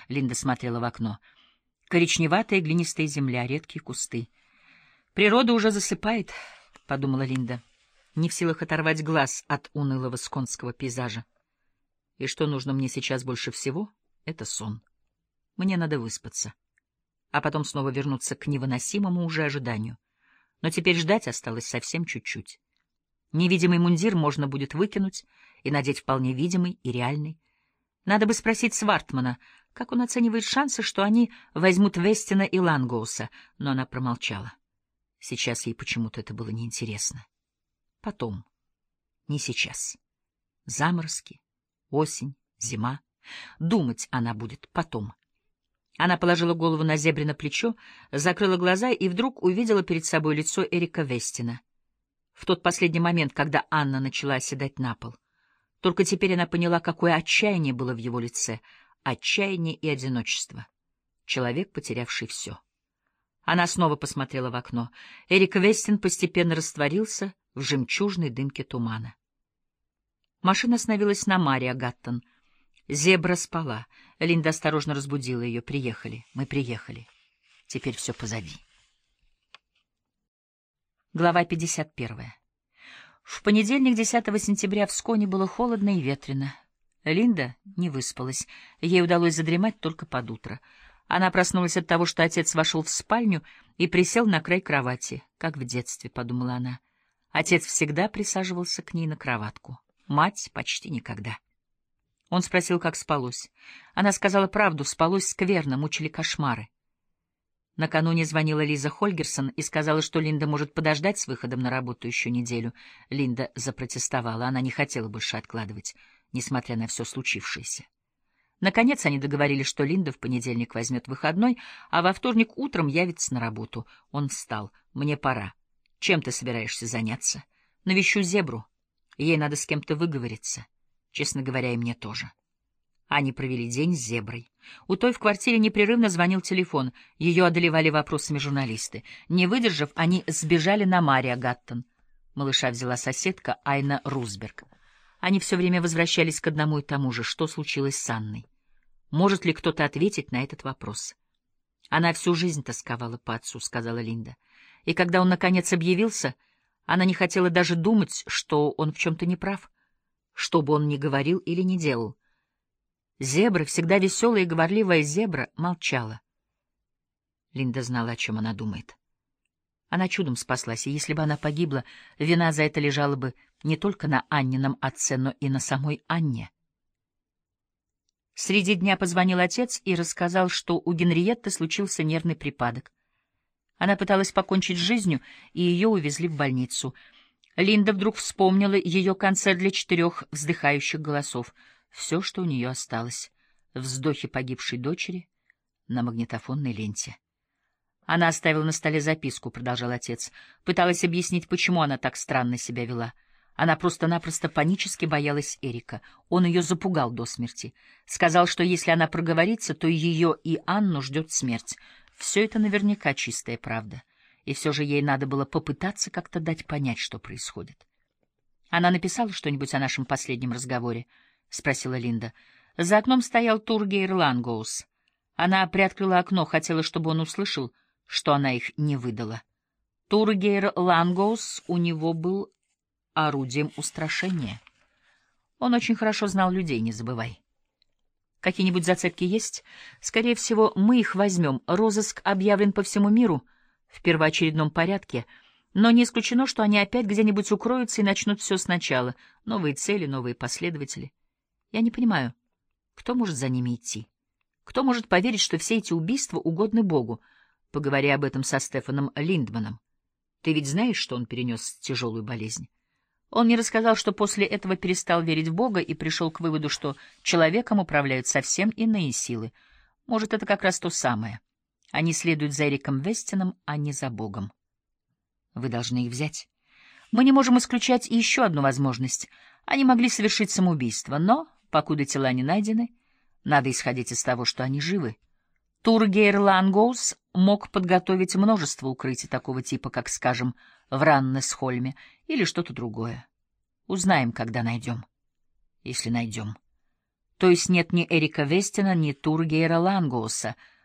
Линда смотрела в окно. Коричневатая глинистая земля, редкие кусты. «Природа уже засыпает», — подумала Линда, не в силах оторвать глаз от унылого скотского пейзажа. «И что нужно мне сейчас больше всего? Это сон. Мне надо выспаться, а потом снова вернуться к невыносимому уже ожиданию. Но теперь ждать осталось совсем чуть-чуть. Невидимый мундир можно будет выкинуть и надеть вполне видимый и реальный. Надо бы спросить Свартмана, как он оценивает шансы, что они возьмут Вестина и Лангоуса, но она промолчала. Сейчас ей почему-то это было неинтересно. Потом. Не сейчас. Заморозки, осень, зима. Думать она будет потом. Она положила голову на Зебрино плечо, закрыла глаза и вдруг увидела перед собой лицо Эрика Вестина. В тот последний момент, когда Анна начала оседать на пол. Только теперь она поняла, какое отчаяние было в его лице. Отчаяние и одиночество. Человек, потерявший все. Она снова посмотрела в окно. Эрик Вестин постепенно растворился в жемчужной дымке тумана. Машина остановилась на Мария Гаттон. Зебра спала. Линда осторожно разбудила ее. «Приехали. Мы приехали. Теперь все позади». Глава 51. В понедельник, 10 сентября, в Сконе было холодно и ветрено. Линда не выспалась. Ей удалось задремать только под утро. Она проснулась от того, что отец вошел в спальню и присел на край кровати. «Как в детстве», — подумала она. Отец всегда присаживался к ней на кроватку. Мать почти никогда. Он спросил, как спалось. Она сказала правду, спалось скверно, мучили кошмары. Накануне звонила Лиза Хольгерсон и сказала, что Линда может подождать с выходом на работу еще неделю. Линда запротестовала, она не хотела больше откладывать, несмотря на все случившееся. Наконец они договорились, что Линда в понедельник возьмет выходной, а во вторник утром явится на работу. Он встал. «Мне пора. Чем ты собираешься заняться?» «Навещу Зебру. Ей надо с кем-то выговориться. Честно говоря, и мне тоже». Они провели день с Зеброй. У той в квартире непрерывно звонил телефон. Ее одолевали вопросами журналисты. Не выдержав, они сбежали на Мария Гаттон. Малыша взяла соседка Айна Русберг. Они все время возвращались к одному и тому же. Что случилось с Анной? Может ли кто-то ответить на этот вопрос? «Она всю жизнь тосковала по отцу», — сказала Линда. И когда он, наконец, объявился, она не хотела даже думать, что он в чем-то не прав, что бы он ни говорил или не делал. Зебра, всегда веселая и говорливая Зебра, молчала. Линда знала, о чем она думает. Она чудом спаслась, и если бы она погибла, вина за это лежала бы не только на Аннином отце, но и на самой Анне. Среди дня позвонил отец и рассказал, что у Генриетты случился нервный припадок. Она пыталась покончить с жизнью, и ее увезли в больницу. Линда вдруг вспомнила ее концерт для 4 вздыхающих голосов. Все, что у нее осталось. Вздохи погибшей дочери на магнитофонной ленте. Она оставила на столе записку, продолжал отец. Пыталась объяснить, почему она так странно себя вела. Она просто-напросто панически боялась Эрика. Он ее запугал до смерти. Сказал, что если она проговорится, то ее и Анну ждет смерть. Все это наверняка чистая правда. И все же ей надо было попытаться как-то дать понять, что происходит. Она написала что-нибудь о нашем последнем разговоре? — спросила Линда. За окном стоял Тургейр Лангоус. Она приоткрыла окно, хотела, чтобы он услышал, что она их не выдала. Тургейр Лангоус у него был орудием устрашения. Он очень хорошо знал людей, не забывай. Какие-нибудь зацепки есть? Скорее всего, мы их возьмем. Розыск объявлен по всему миру в первоочередном порядке, но не исключено, что они опять где-нибудь укроются и начнут все сначала. Новые цели, новые последователи. Я не понимаю, кто может за ними идти? Кто может поверить, что все эти убийства угодны Богу? Поговори об этом со Стефаном Линдманом. Ты ведь знаешь, что он перенес тяжелую болезнь? Он мне рассказал, что после этого перестал верить в Бога и пришел к выводу, что человеком управляют совсем иные силы. Может, это как раз то самое. Они следуют за Эриком Вестином, а не за Богом. Вы должны их взять. Мы не можем исключать и еще одну возможность. Они могли совершить самоубийство, но, покуда тела не найдены, надо исходить из того, что они живы. Тургейр Лангоус мог подготовить множество укрытий такого типа, как, скажем, в Раннесхольме или что-то другое. Узнаем, когда найдем. Если найдем. То есть нет ни Эрика Вестина, ни Тургейра Лангоуса.